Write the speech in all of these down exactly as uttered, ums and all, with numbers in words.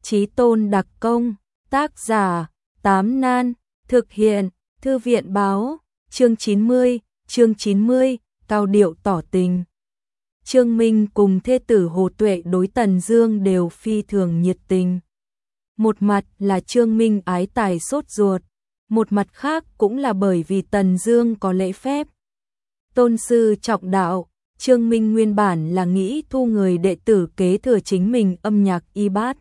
Chí Tôn đặc công, tác giả, Tám Nan, thực hiện, Thư viện báo, chương chín mươi, chương chín mươi, cao điệu tỏ tình. Trương Minh cùng thê tử Hồ Tuệ đối Tần Dương đều phi thường nhiệt tình. Một mặt là Trương Minh ái tài sốt ruột, một mặt khác cũng là bởi vì Tần Dương có lễ phép. Tôn sư trọng đạo, Trương Minh nguyên bản là nghĩ thu người đệ tử kế thừa chính mình âm nhạc y bát.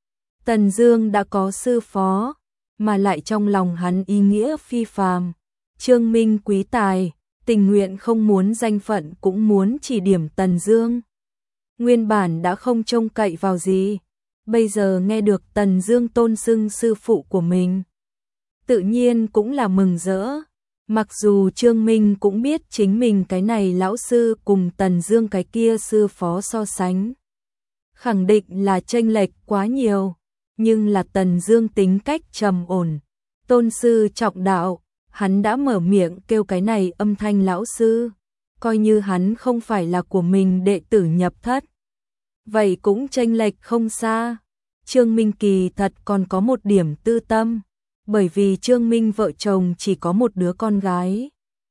Tần Dương đã có sư phó, mà lại trong lòng hắn ý nghĩa phi phàm. Trương Minh quý tài, tình nguyện không muốn danh phận cũng muốn chỉ điểm Tần Dương. Nguyên bản đã không trông cậy vào gì, bây giờ nghe được Tần Dương tôn xưng sư phụ của mình, tự nhiên cũng là mừng rỡ. Mặc dù Trương Minh cũng biết chính mình cái này lão sư cùng Tần Dương cái kia sư phó so sánh, khẳng định là chênh lệch quá nhiều, nhưng là Tần Dương tính cách trầm ổn, tôn sư trọng đạo, hắn đã mở miệng kêu cái này âm thanh lão sư, coi như hắn không phải là của mình đệ tử nhập thất, vậy cũng chênh lệch không xa. Trương Minh kỳ thật còn có một điểm tư tâm, bởi vì Trương Minh vợ chồng chỉ có một đứa con gái,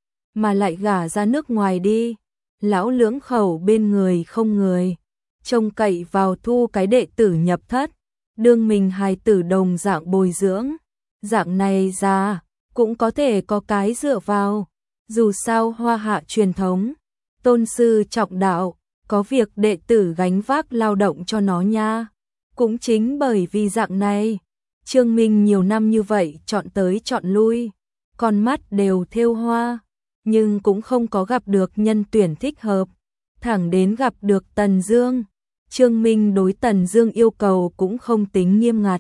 mà lại gả ra nước ngoài đi, lão lưỡng khẩu bên người không người, trông cậy vào thu cái đệ tử nhập thất, đương mình hài tử đồng dạng bồi dưỡng, dạng này ra cũng có thể có cái dựa vào, dù sao Hoa Hạ truyền thống, tôn sư trọng đạo, có việc đệ tử gánh vác lao động cho nó nha. Cũng chính bởi vì dạng này, Trương Minh nhiều năm như vậy chọn tới chọn lui, con mắt đều thêu hoa, nhưng cũng không có gặp được nhân tuyển thích hợp, thẳng đến gặp được Tần Dương. Trương Minh đối Tần Dương yêu cầu cũng không tính nghiêm ngặt,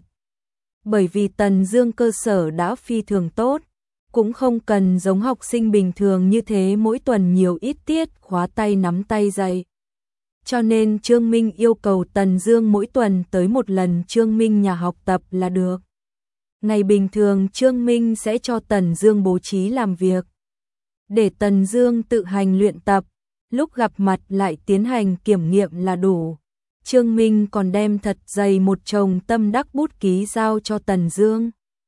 bởi vì Tần Dương cơ sở đã phi thường tốt, cũng không cần giống học sinh bình thường như thế mỗi tuần nhiều ít tiết khóa tay nắm tay dạy. Cho nên Trương Minh yêu cầu Tần Dương mỗi tuần tới một lần Trương Minh nhà học tập là được. Ngày bình thường Trương Minh sẽ cho Tần Dương bố trí làm việc, để Tần Dương tự hành luyện tập, lúc gặp mặt lại tiến hành kiểm nghiệm là đủ. Trương Minh còn đem thật dày một chồng tâm đắc bút ký giao cho Tần Dương.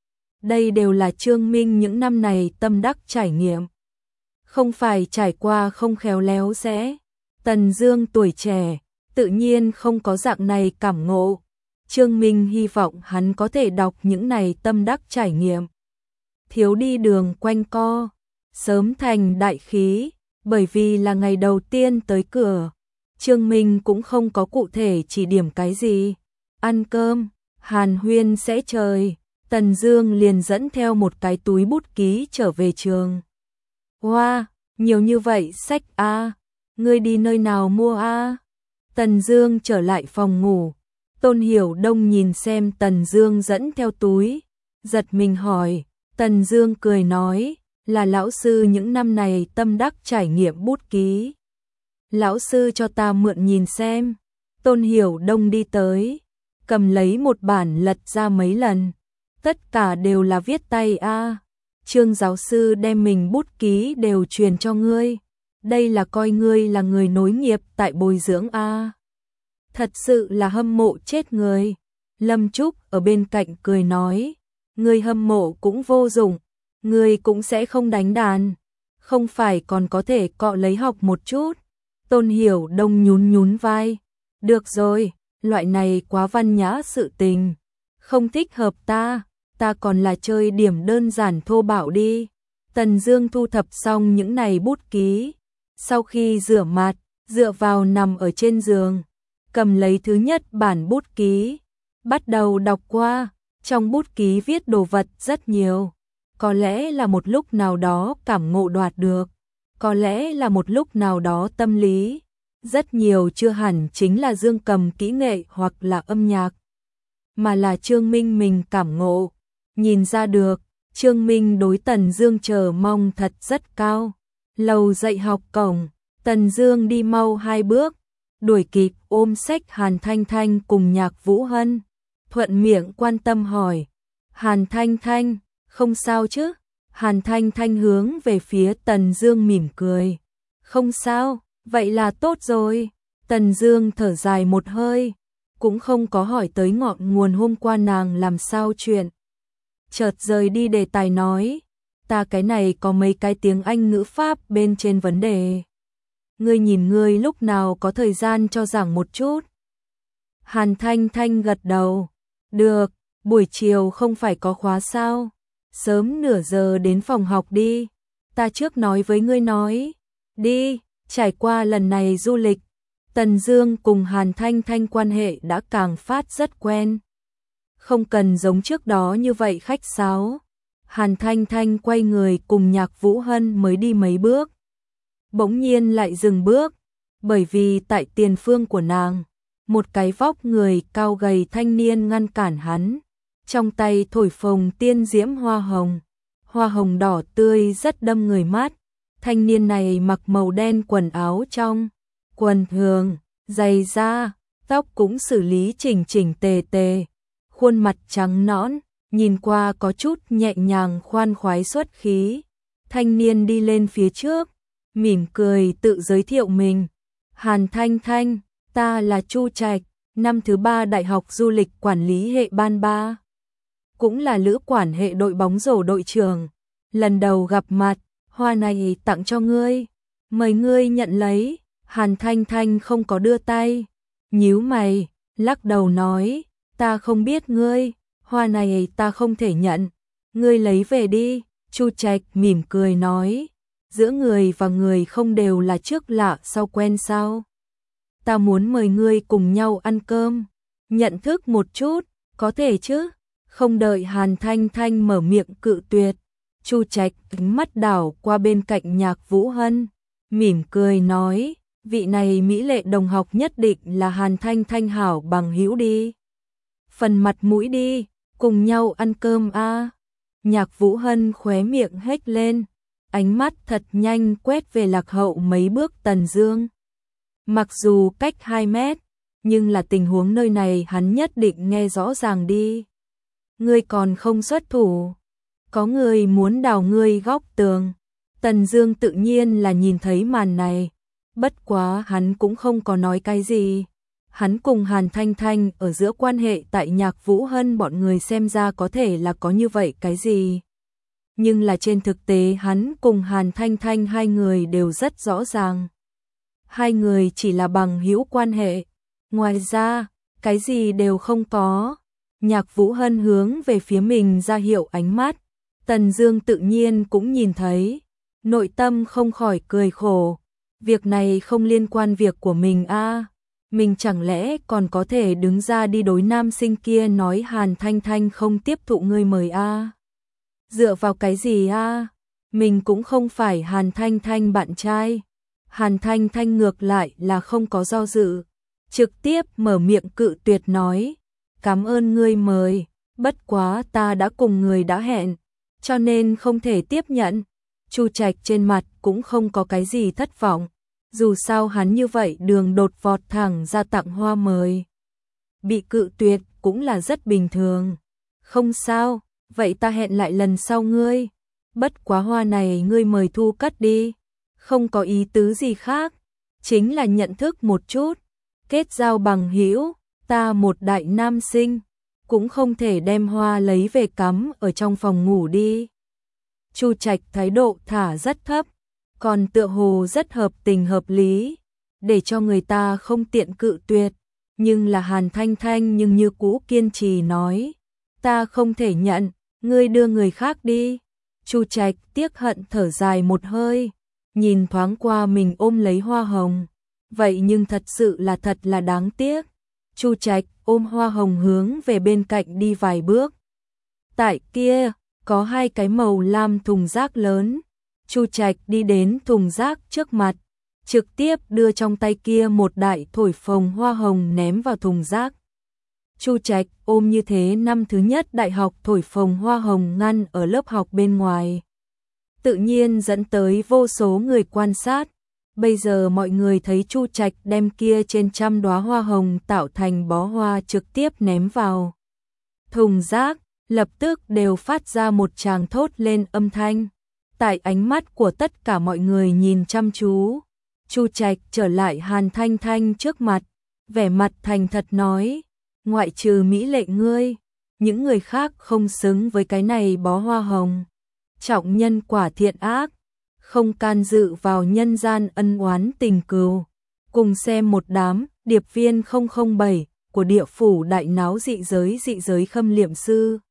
Đây đều là Trương Minh những năm này tâm đắc trải nghiệm, không phải trải qua không khéo léo sẽ. Tần Dương tuổi trẻ, tự nhiên không có dạng này cảm ngộ. Trương Minh hy vọng hắn có thể đọc những này tâm đắc trải nghiệm, thiếu đi đường quanh co, sớm thành đại khí, bởi vì là ngày đầu tiên tới cửa. Trương Minh cũng không có cụ thể chỉ điểm cái gì. Ăn cơm, hàn huyên sẽ trời, Tần Dương liền dẫn theo một cái túi bút ký trở về trường. Wow, nhiều như vậy sách a, ngươi đi nơi nào mua a? Tần Dương trở lại phòng ngủ, Tôn Hiểu Đông nhìn xem Tần Dương dẫn theo túi, giật mình hỏi. Tần Dương cười nói, là lão sư những năm này tâm đắc trải nghiệm bút ký. Lão sư cho ta mượn nhìn xem. Tôn Hiểu Đông đi tới, cầm lấy một bản lật ra mấy lần, tất cả đều là viết tay a. Trương giáo sư đem mình bút ký đều truyền cho ngươi, đây là coi ngươi là người nối nghiệp tại bồi dưỡng a. Thật sự là hâm mộ chết người. Lâm Trúc ở bên cạnh cười nói, ngươi hâm mộ cũng vô dụng, ngươi cũng sẽ không đánh đàn, không phải còn có thể cọ lấy học một chút. Tôn Hiểu Đông nhún nhún vai, được rồi, loại này quá văn nhã sự tình, không thích hợp ta, ta còn là chơi điểm đơn giản thô bạo đi. Tần Dương thu thập xong những này bút ký, sau khi rửa mặt, dựa vào nằm ở trên giường, cầm lấy thứ nhất bản bút ký, bắt đầu đọc qua. Trong bút ký viết đồ vật rất nhiều, có lẽ là một lúc nào đó cảm ngộ đoạt được, có lẽ là một lúc nào đó tâm lý, rất nhiều chưa hẳn chính là dương cầm kỹ nghệ hoặc là âm nhạc, mà là Trương Minh mình cảm ngộ. Nhìn ra được, Trương Minh đối Tần Dương chờ mong thật rất cao. Lầu dạy học cổng, Tần Dương đi mau hai bước, đuổi kịp ôm sách Hàn Thanh Thanh cùng Nhạc Vũ Hân, thuận miệng quan tâm hỏi, Hàn Thanh Thanh, không sao chứ? Hàn Thanh Thanh hướng về phía Tần Dương mỉm cười, không sao, vậy là tốt rồi. Tần Dương thở dài một hơi, cũng không có hỏi tới ngọn nguồn hôm qua nàng làm sao chuyện. Chợt rời đi đề tài nói, ta cái này có mấy cái tiếng Anh ngữ pháp bên trên vấn đề. Ngươi nhìn ngươi lúc nào có thời gian cho giảng một chút. Hàn Thanh Thanh gật đầu, được, buổi chiều không phải có khóa sao, sớm nửa giờ đến phòng học đi, ta trước nói với ngươi nói, đi, trải qua lần này du lịch, Tần Dương cùng Hàn Thanh Thanh quan hệ đã càng phát rất quen. Không cần giống trước đó như vậy khách sáo. Hàn Thanh Thanh quay người cùng Nhạc Vũ Hân mới đi mấy bước. Bỗng nhiên lại dừng bước, bởi vì tại tiền phương của nàng, một cái vóc người cao gầy thanh niên ngăn cản hắn, trong tay thổi phồng tiên diễm hoa hồng, hoa hồng đỏ tươi rất đâm người mắt. Thanh niên này mặc màu đen quần áo trong, quần thường, giày da, tóc cũng xử lý chỉnh chỉnh tề tề, khuôn mặt trắng nõn, nhìn qua có chút nhẹ nhàng khoan khoái xuất khí. Thanh niên đi lên phía trước, mỉm cười tự giới thiệu mình. Hàn Thanh Thanh, ta là Chu Trạch, năm thứ ba đại học du lịch quản lý hệ ban ba. Cũng là lữ quản hệ đội bóng rổ đội trưởng. Lần đầu gặp mặt, hoa này tặng cho ngươi. Mời ngươi nhận lấy. Hàn Thanh Thanh không có đưa tay. Nhíu mày, lắc đầu nói, ta không biết ngươi, hoa này ta không thể nhận. Ngươi lấy về đi. Chu Trạch mỉm cười nói, giữa người và người không đều là trước lạ sau quen sao? Ta muốn mời ngươi cùng nhau ăn cơm, nhận thức một chút, có thể chứ? Không đợi Hàn Thanh Thanh mở miệng cự tuyệt, Chu Trạch kính mắt đảo qua bên cạnh Nhạc Vũ Hân, mỉm cười nói, vị này mỹ lệ đồng học nhất định là Hàn Thanh Thanh hảo bằng hữu đi. Phần mặt mũi đi, cùng nhau ăn cơm a. Nhạc Vũ Hân khóe miệng hếch lên, ánh mắt thật nhanh quét về lạc hậu mấy bước Tần Dương. Mặc dù cách hai mét, nhưng là tình huống nơi này hắn nhất định nghe rõ ràng đi. Ngươi còn không xuất thủ, có người muốn đào ngươi góc tường. Tần Dương tự nhiên là nhìn thấy màn này, bất quá hắn cũng không có nói cái gì. Hắn cùng Hàn Thanh Thanh ở giữa quan hệ tại Nhạc Vũ Hân bọn người xem ra có thể là có như vậy cái gì. Nhưng là trên thực tế hắn cùng Hàn Thanh Thanh hai người đều rất rõ ràng. Hai người chỉ là bằng hữu quan hệ, ngoài ra, cái gì đều không có. Nhạc Vũ Hân hướng về phía mình ra hiệu ánh mắt, Tần Dương tự nhiên cũng nhìn thấy, nội tâm không khỏi cười khổ. Việc này không liên quan việc của mình a. À. Mình chẳng lẽ còn có thể đứng ra đi đối nam sinh kia nói Hàn Thanh Thanh không tiếp thụ ngươi mời a? À? Dựa vào cái gì a? À? Mình cũng không phải Hàn Thanh Thanh bạn trai. Hàn Thanh Thanh ngược lại là không có do dự, trực tiếp mở miệng cự tuyệt nói, cảm ơn ngươi mời, bất quá ta đã cùng người đã hẹn, cho nên không thể tiếp nhận. Chu Trạch trên mặt cũng không có cái gì thất vọng. Dù sao hắn như vậy đường đột vọt thẳng ra tặng hoa mời. Bị cự tuyệt cũng là rất bình thường. Không sao, vậy ta hẹn lại lần sau ngươi. Bất quá hoa này ngươi mời thu cất đi. Không có ý tứ gì khác. Chính là nhận thức một chút. Kết giao bằng hữu, ta một đại nam sinh. Cũng không thể đem hoa lấy về cắm ở trong phòng ngủ đi. Chu Trạch thái độ thả rất thấp. Còn tựa hồ rất hợp tình hợp lý, để cho người ta không tiện cự tuyệt. Nhưng là Hàn Thanh Thanh nhưng như cũ kiên trì nói, ta không thể nhận, ngươi đưa người khác đi. Chu Trạch tiếc hận thở dài một hơi, nhìn thoáng qua mình ôm lấy hoa hồng. Vậy nhưng thật sự là thật là đáng tiếc. Chu Trạch ôm hoa hồng hướng về bên cạnh đi vài bước. Tại kia, có hai cái màu lam thùng rác lớn. Chu Trạch đi đến thùng rác trước mặt, trực tiếp đưa trong tay kia một đại thổi phồng hoa hồng ném vào thùng rác. Chu Trạch ôm như thế năm thứ nhất đại học thổi phồng hoa hồng ngăn ở lớp học bên ngoài. Tự nhiên dẫn tới vô số người quan sát. Bây giờ mọi người thấy Chu Trạch đem kia trên trăm đóa hoa hồng tạo thành bó hoa trực tiếp ném vào thùng rác, lập tức đều phát ra một tràng thốt lên âm thanh. Tại ánh mắt của tất cả mọi người nhìn chăm chú, Chu Trạch trở lại Hàn Thanh Thanh trước mặt, vẻ mặt thành thật nói, ngoại trừ mỹ lệ ngươi, những người khác không xứng với cái này bó hoa hồng. Trọng nhân quả thiện ác, không can dự vào nhân gian ân oán tình cừu. Cùng xem một đám điệp viên không không bảy của địa phủ đại náo dị giới dị giới khâm liệm sư.